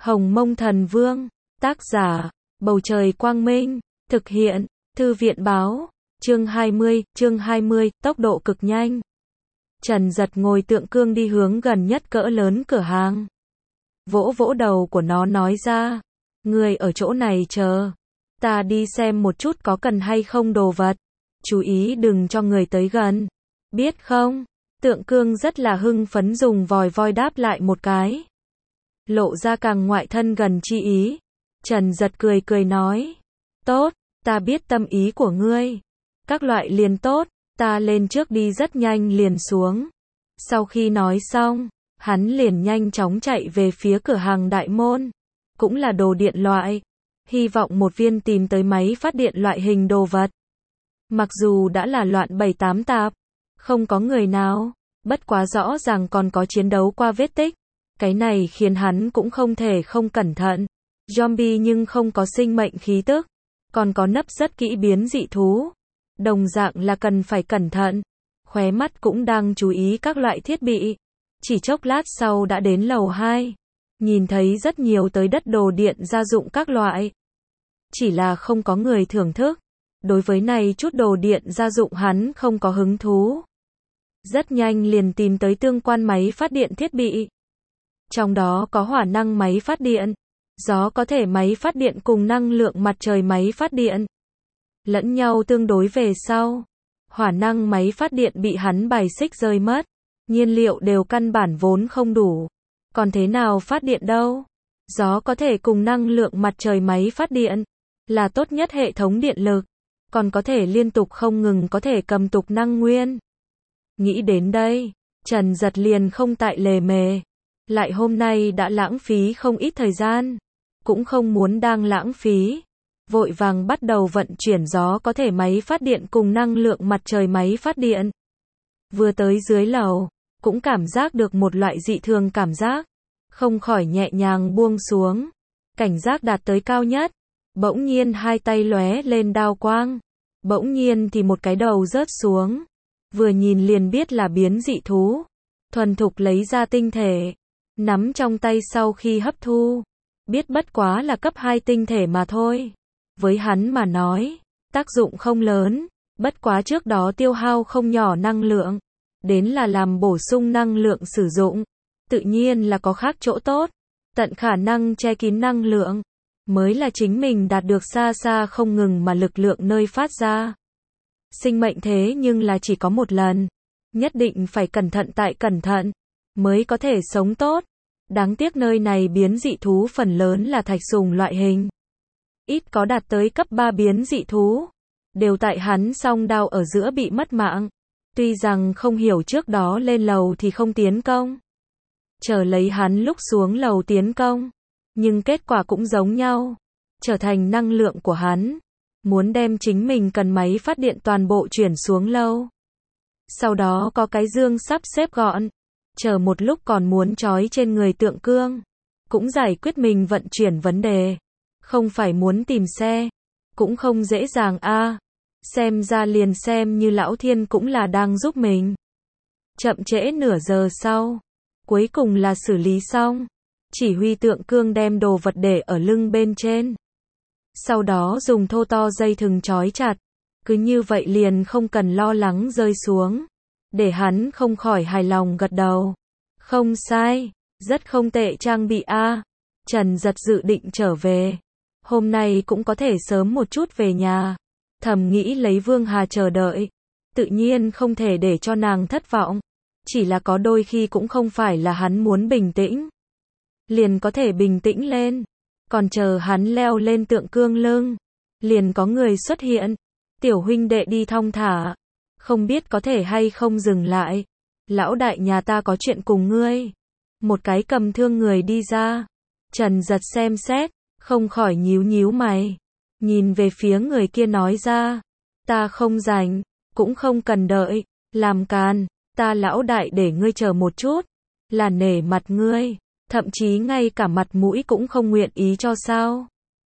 Hồng Mông Thần Vương, tác giả, Bầu Trời Quang Minh, thực hiện, Thư viện Báo, chương 20, tốc độ cực nhanh. Trần Giật ngồi tượng cương đi hướng gần nhất cỡ lớn cửa hàng. Vỗ vỗ đầu của nó nói ra, người ở chỗ này chờ, ta đi xem một chút có cần hay không đồ vật, chú ý đừng cho người tới gần, biết không? Tượng cương rất là hưng phấn dùng vòi voi đáp lại một cái. Lộ ra càng ngoại thân gần chi ý. Trần Giật cười cười nói, tốt, ta biết tâm ý của ngươi. Các loại liền tốt, ta lên trước đi rất nhanh liền xuống. Sau khi nói xong, hắn liền nhanh chóng chạy về phía cửa hàng đại môn. Cũng là đồ điện loại. Hy vọng một viên tìm tới máy phát điện loại hình đồ vật. Mặc dù đã là loạn 7-8 tạp, không có người nào, bất quá rõ ràng còn có chiến đấu qua vết tích. Cái này khiến hắn cũng không thể không cẩn thận. Zombie nhưng không có sinh mệnh khí tức, còn có nấp rất kỹ biến dị thú. Đồng dạng là cần phải cẩn thận. Khóe mắt cũng đang chú ý các loại thiết bị. Chỉ chốc lát sau đã đến lầu 2. Nhìn thấy rất nhiều tới đất đồ điện gia dụng các loại. Chỉ là không có người thưởng thức. Đối với này chút đồ điện gia dụng hắn không có hứng thú. Rất nhanh liền tìm tới tương quan máy phát điện thiết bị. Trong đó có hỏa năng máy phát điện, gió có thể máy phát điện cùng năng lượng mặt trời máy phát điện. Lẫn nhau tương đối về sau. Hỏa năng máy phát điện bị hắn bài xích rơi mất. Nhiên liệu đều căn bản vốn không đủ. Còn thế nào phát điện đâu? Gió có thể cùng năng lượng mặt trời máy phát điện. Là tốt nhất hệ thống điện lực. Còn có thể liên tục không ngừng có thể cầm tục năng nguyên. Nghĩ đến đây, Trần Giật liền không tại lề mề. Lại hôm nay đã lãng phí không ít thời gian. Cũng không muốn đang lãng phí. Vội vàng bắt đầu vận chuyển gió có thể máy phát điện cùng năng lượng mặt trời máy phát điện. Vừa tới dưới lầu, cũng cảm giác được một loại dị thường cảm giác. Không khỏi nhẹ nhàng buông xuống. Cảnh giác đạt tới cao nhất. Bỗng nhiên hai tay lóe lên đao quang. Bỗng nhiên thì một cái đầu rớt xuống. Vừa nhìn liền biết là biến dị thú. Thuần thục lấy ra tinh thể. Nắm trong tay sau khi hấp thu. Biết bất quá là cấp 2 tinh thể mà thôi. Với hắn mà nói, tác dụng không lớn. Bất quá trước đó tiêu hao không nhỏ năng lượng. Đến là làm bổ sung năng lượng sử dụng. Tự nhiên là có khác chỗ tốt. Tận khả năng che kín năng lượng. Mới là chính mình đạt được xa xa không ngừng mà lực lượng nơi phát ra. Sinh mệnh thế nhưng là chỉ có một lần. Nhất định phải cẩn thận tại cẩn thận. Mới có thể sống tốt. Đáng tiếc nơi này biến dị thú phần lớn là thạch sùng loại hình. Ít có đạt tới cấp 3 biến dị thú. Đều tại hắn song đao ở giữa bị mất mạng. Tuy rằng không hiểu trước đó lên lầu thì không tiến công. Chờ lấy hắn lúc xuống lầu tiến công. Nhưng kết quả cũng giống nhau. Trở thành năng lượng của hắn. Muốn đem chính mình cần máy phát điện toàn bộ chuyển xuống lâu. Sau đó có cái dương sắp xếp gọn. Chờ một lúc còn muốn trói trên người tượng cương. Cũng giải quyết mình vận chuyển vấn đề. Không phải muốn tìm xe. Cũng không dễ dàng a. Xem ra liền xem như lão thiên cũng là đang giúp mình. Chậm trễ nửa giờ sau. Cuối cùng là xử lý xong. Chỉ huy tượng cương đem đồ vật để ở lưng bên trên. Sau đó dùng thô to dây thừng trói chặt. Cứ như vậy liền không cần lo lắng rơi xuống. Để hắn không khỏi hài lòng gật đầu. Không sai, rất không tệ trang bị a. Trần Giật dự định trở về. Hôm nay cũng có thể sớm một chút về nhà. Thầm nghĩ lấy Vương Hà chờ đợi. Tự nhiên không thể để cho nàng thất vọng. Chỉ là có đôi khi cũng không phải là hắn muốn bình tĩnh. Liền có thể bình tĩnh lên. Còn chờ hắn leo lên tượng cương lưng. Liền có người xuất hiện. Tiểu huynh đệ đi thong thả. Không biết có thể hay không dừng lại. Lão đại nhà ta có chuyện cùng ngươi. Một cái cầm thương người đi ra. Trần Giật xem xét. Không khỏi nhíu nhíu mày. Nhìn về phía người kia nói ra. Ta không rảnh. Cũng không cần đợi. Làm càn. Ta lão đại để ngươi chờ một chút. Là nể mặt ngươi. Thậm chí ngay cả mặt mũi cũng không nguyện ý cho sao.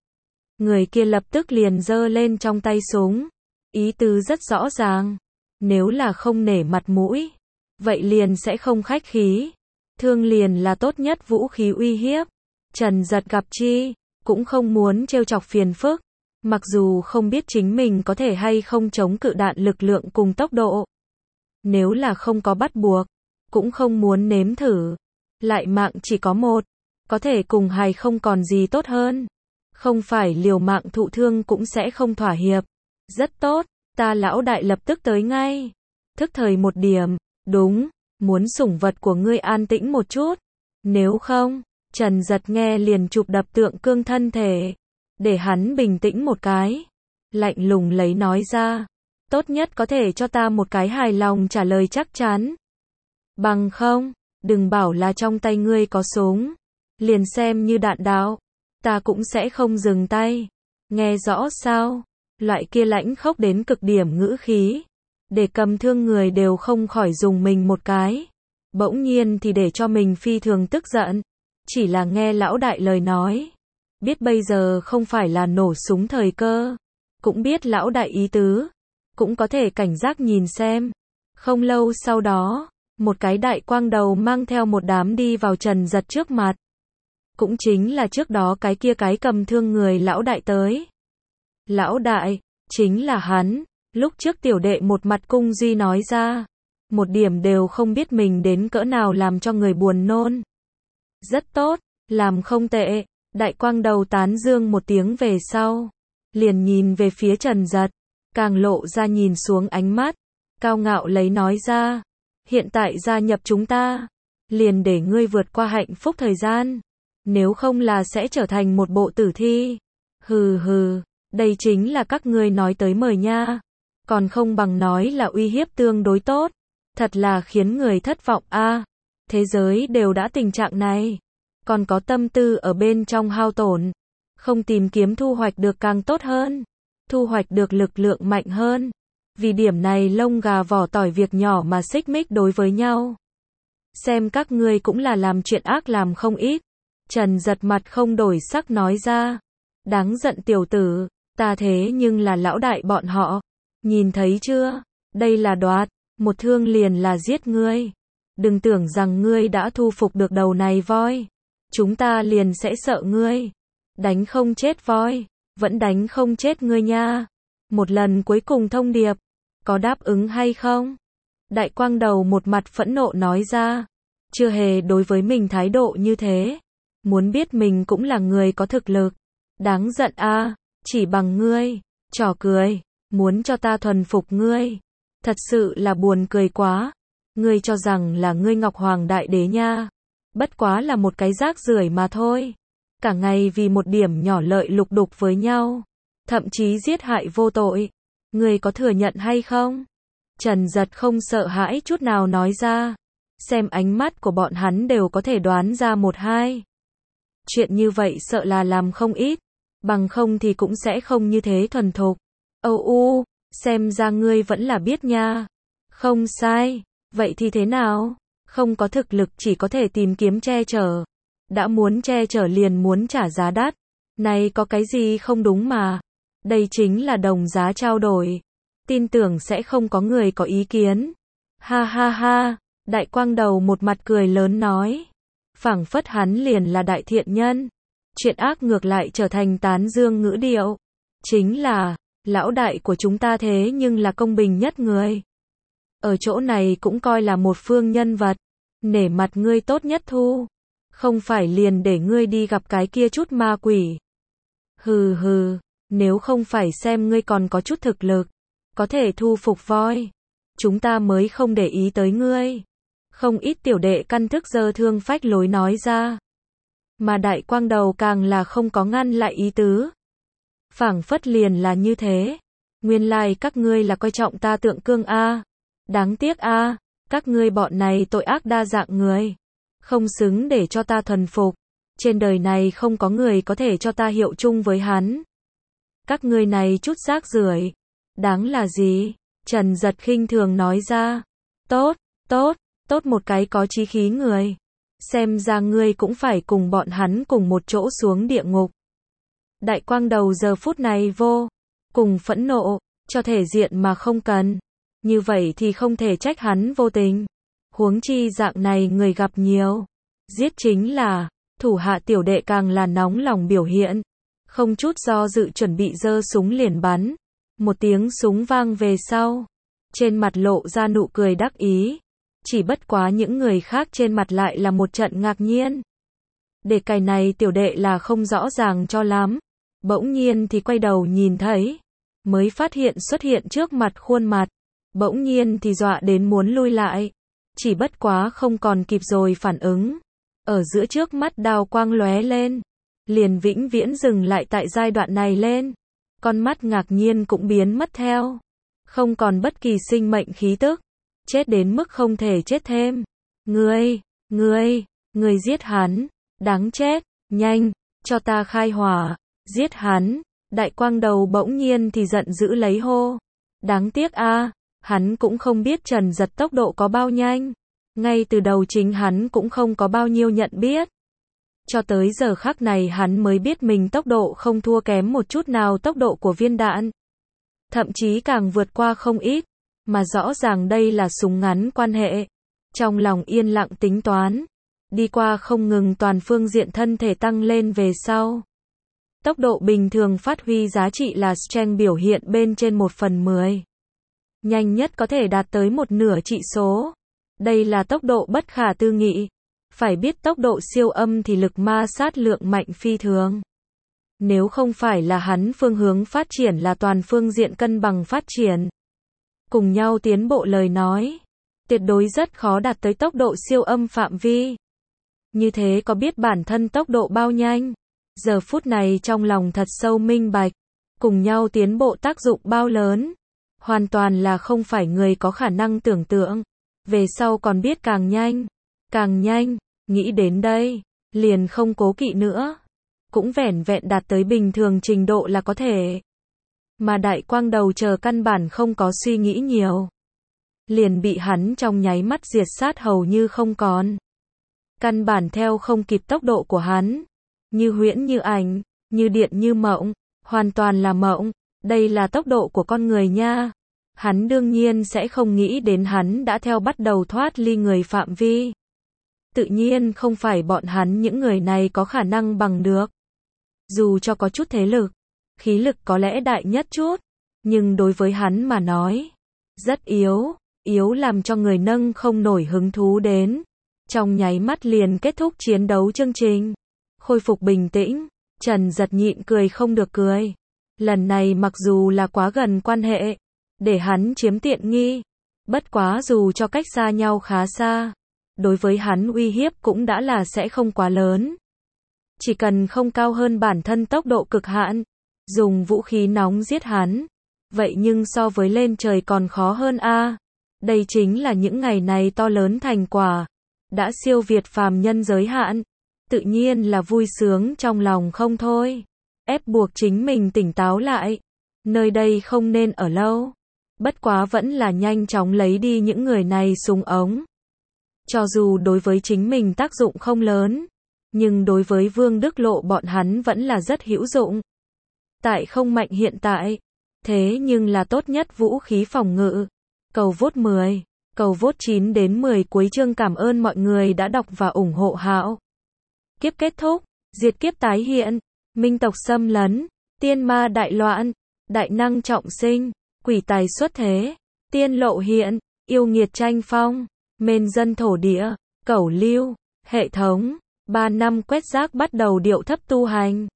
Người kia lập tức liền giơ lên trong tay súng. Ý tứ rất rõ ràng. Nếu là không nể mặt mũi. Vậy liền sẽ không khách khí. Thương liền là tốt nhất vũ khí uy hiếp. Trần Giật gặp chi, cũng không muốn trêu chọc phiền phức, mặc dù không biết chính mình có thể hay không chống cự đạn lực lượng cùng tốc độ. Nếu là không có bắt buộc, cũng không muốn nếm thử. Lại mạng chỉ có một, có thể cùng hay không còn gì tốt hơn. Không phải liều mạng thụ thương cũng sẽ không thỏa hiệp. Rất tốt, ta lão đại lập tức tới ngay. Thức thời một điểm, đúng, muốn sủng vật của ngươi an tĩnh một chút. Nếu không, Trần Giật nghe liền chụp đập Tượng Cương thân thể, để hắn bình tĩnh một cái. Lạnh lùng lấy nói ra, tốt nhất có thể cho ta một cái hài lòng trả lời chắc chắn. Bằng không, đừng bảo là trong tay ngươi có súng, liền xem như đạn đạo, ta cũng sẽ không dừng tay. Nghe rõ sao? Loại kia lãnh khốc đến cực điểm ngữ khí, để cầm thương người đều không khỏi dùng mình một cái. Bỗng nhiên thì để cho mình phi thường tức giận. Chỉ là nghe lão đại lời nói, biết bây giờ không phải là nổ súng thời cơ, cũng biết lão đại ý tứ, cũng có thể cảnh giác nhìn xem. Không lâu sau đó, một cái đại quang đầu mang theo một đám đi vào Trần Giật trước mặt. Cũng chính là trước đó cái kia cái cầm thương người lão đại tới. Lão đại, chính là hắn, lúc trước tiểu đệ một mặt cung duy nói ra. Một điểm đều không biết mình đến cỡ nào làm cho người buồn nôn. Rất tốt, làm không tệ, đại quang đầu tán dương một tiếng về sau. Liền nhìn về phía Trần Giật, càng lộ ra nhìn xuống ánh mắt, cao ngạo lấy nói ra. Hiện tại gia nhập chúng ta, liền để ngươi vượt qua hạnh phúc thời gian. Nếu không là sẽ trở thành một bộ tử thi. Hừ hừ, đây chính là các ngươi nói tới mời nha. Còn không bằng nói là uy hiếp tương đối tốt. Thật là khiến người thất vọng a. Thế giới đều đã tình trạng này, còn có tâm tư ở bên trong hao tổn, không tìm kiếm thu hoạch được càng tốt hơn, thu hoạch được lực lượng mạnh hơn. Vì điểm này lông gà vỏ tỏi việc nhỏ mà xích mích đối với nhau. Xem các ngươi cũng là làm chuyện ác làm không ít. Trần Giật mặt không đổi sắc nói ra. Đáng giận tiểu tử, ta thế nhưng là lão đại bọn họ. Nhìn thấy chưa, đây là đoạt, một thương liền là giết ngươi. Đừng tưởng rằng ngươi đã thu phục được đầu này voi, chúng ta liền sẽ sợ ngươi. Đánh không chết voi, vẫn đánh không chết ngươi nha. Một lần cuối cùng thông điệp, có đáp ứng hay không? Đại quang đầu một mặt phẫn nộ nói ra. Chưa hề đối với mình thái độ như thế. Muốn biết mình cũng là người có thực lực. Đáng giận a, chỉ bằng ngươi, trò cười, muốn cho ta thuần phục ngươi. Thật sự là buồn cười quá. Ngươi cho rằng là ngươi Ngọc Hoàng Đại Đế nha. Bất quá là một cái rác rưởi mà thôi. Cả ngày vì một điểm nhỏ lợi lục đục với nhau. Thậm chí giết hại vô tội. Ngươi có thừa nhận hay không? Trần Giật không sợ hãi chút nào nói ra. Xem ánh mắt của bọn hắn đều có thể đoán ra một hai. Chuyện như vậy sợ là làm không ít. Bằng không thì cũng sẽ không như thế thuần thục. Âu xem ra ngươi vẫn là biết nha. Không sai, vậy thì thế nào? Không có thực lực chỉ có thể tìm kiếm che chở. Đã muốn che chở liền muốn trả giá đắt. Này có cái gì không đúng mà. Đây chính là đồng giá trao đổi. Tin tưởng sẽ không có người có ý kiến. Ha ha ha, đại quang đầu một mặt cười lớn nói. Phảng phất hắn liền là đại thiện nhân. Chuyện ác ngược lại trở thành tán dương ngữ điệu. Chính là, lão đại của chúng ta thế nhưng là công bình nhất người. Ở chỗ này cũng coi là một phương nhân vật. Nể mặt ngươi tốt nhất thu. Không phải liền để ngươi đi gặp cái kia chút ma quỷ. Hừ hừ, nếu không phải xem ngươi còn có chút thực lực, có thể thu phục voi, chúng ta mới không để ý tới ngươi. Không ít tiểu đệ căn thức giơ thương phách lối nói ra. Mà đại quang đầu càng là không có ngăn lại ý tứ. Phảng phất liền là như thế. Nguyên lai các ngươi là coi trọng ta Tượng Cương a. Đáng tiếc a, các ngươi bọn này tội ác đa dạng người. Không xứng để cho ta thuần phục. Trên đời này không có người có thể cho ta hiệu chung với hắn. Các ngươi này chút rác rưởi, đáng là gì? Trần Giật khinh thường nói ra. Tốt, tốt, tốt một cái có chí khí người. Xem ra ngươi cũng phải cùng bọn hắn cùng một chỗ xuống địa ngục. Đại quang đầu giờ phút này vô cùng phẫn nộ, cho thể diện mà không cần. Như vậy thì không thể trách hắn vô tình. Huống chi dạng này người gặp nhiều. Giết chính là, Thủ hạ tiểu đệ càng là nóng lòng biểu hiện. Không chút do dự chuẩn bị giơ súng liền bắn. Một tiếng súng vang về sau. Trên mặt lộ ra nụ cười đắc ý. Chỉ bất quá những người khác trên mặt lại là một trận ngạc nhiên. Để cày này tiểu đệ là không rõ ràng cho lắm. Bỗng nhiên thì quay đầu nhìn thấy. Mới phát hiện xuất hiện trước mặt khuôn mặt. Bỗng nhiên thì dọa đến muốn lui lại. Chỉ bất quá không còn kịp rồi phản ứng. Ở giữa trước mắt đao quang lóe lên. Liền vĩnh viễn dừng lại tại giai đoạn này lên. Con mắt ngạc nhiên cũng biến mất theo. Không còn bất kỳ sinh mệnh khí tức. Chết đến mức không thể chết thêm. Ngươi giết hắn. Đáng chết. Nhanh, cho ta khai hỏa. Giết hắn. Đại quang đầu bỗng nhiên thì giận dữ lấy hô. Đáng tiếc a, hắn cũng không biết Trần Giật tốc độ có bao nhanh. Ngay từ đầu chính hắn cũng không có bao nhiêu nhận biết. Cho tới giờ khắc này hắn mới biết mình tốc độ không thua kém một chút nào tốc độ của viên đạn. Thậm chí càng vượt qua không ít. Mà rõ ràng đây là súng ngắn quan hệ. Trong lòng yên lặng tính toán. Đi qua không ngừng toàn phương diện thân thể tăng lên về sau. Tốc độ bình thường phát huy giá trị là strength biểu hiện bên trên 1/10. Nhanh nhất có thể đạt tới 1/2 trị số. Đây là tốc độ bất khả tư nghị. Phải biết tốc độ siêu âm thì lực ma sát lượng mạnh phi thường. Nếu không phải là hắn phương hướng phát triển là toàn phương diện cân bằng phát triển. Cùng nhau tiến bộ lời nói. Tuyệt đối rất khó đạt tới tốc độ siêu âm phạm vi. Như thế có biết bản thân tốc độ bao nhanh. Giờ phút này trong lòng thật sâu minh bạch. Cùng nhau tiến bộ tác dụng bao lớn. Hoàn toàn là không phải người có khả năng tưởng tượng. Về sau còn biết càng nhanh, nghĩ đến đây, liền không cố kỵ nữa. Cũng vẻn vẹn đạt tới bình thường trình độ là có thể. Mà đại quang đầu chờ căn bản không có suy nghĩ nhiều. Liền bị hắn trong nháy mắt diệt sát hầu như không còn. Căn bản theo không kịp tốc độ của hắn. Như huyễn như ảnh, như điện như mộng, hoàn toàn là mộng. Đây là tốc độ của con người nha. Hắn đương nhiên sẽ không nghĩ đến hắn đã theo bắt đầu thoát ly người phạm vi. Tự nhiên không phải bọn hắn những người này có khả năng bằng được. Dù cho có chút thế lực, khí lực có lẽ đại nhất chút, nhưng đối với hắn mà nói, rất yếu làm cho người nâng không nổi hứng thú đến. Trong nháy mắt liền kết thúc chiến đấu chương trình. Khôi phục bình tĩnh, Trần Giật nhịn cười không được cười. Lần này mặc dù là quá gần quan hệ, để hắn chiếm tiện nghi. Bất quá dù cho cách xa nhau khá xa, đối với hắn uy hiếp cũng đã là sẽ không quá lớn. Chỉ cần không cao hơn bản thân tốc độ cực hạn, dùng vũ khí nóng giết hắn. Vậy nhưng so với lên trời còn khó hơn a. Đây chính là những ngày này to lớn thành quả. Đã siêu việt phàm nhân giới hạn. Tự nhiên là vui sướng trong lòng không thôi. Ép buộc chính mình tỉnh táo lại. Nơi đây không nên ở lâu. Bất quá vẫn là nhanh chóng lấy đi những người này súng ống. Cho dù đối với chính mình tác dụng không lớn, nhưng đối với Vương Đức Lộ bọn hắn vẫn là rất hữu dụng. Tại không mạnh hiện tại, thế nhưng là tốt nhất vũ khí phòng ngự. Cầu vote 10, cầu vote 9 đến 10 cuối chương. Cảm ơn mọi người đã đọc và ủng hộ Hạo. Kiếp kết thúc, diệt kiếp tái hiện, minh tộc xâm lấn, tiên ma đại loạn, đại năng trọng sinh, quỷ tài xuất thế, tiên lộ hiện, yêu nghiệt tranh phong, mên dân thổ địa, cẩu lưu, hệ thống, 3 năm quét rác bắt đầu điệu thấp tu hành.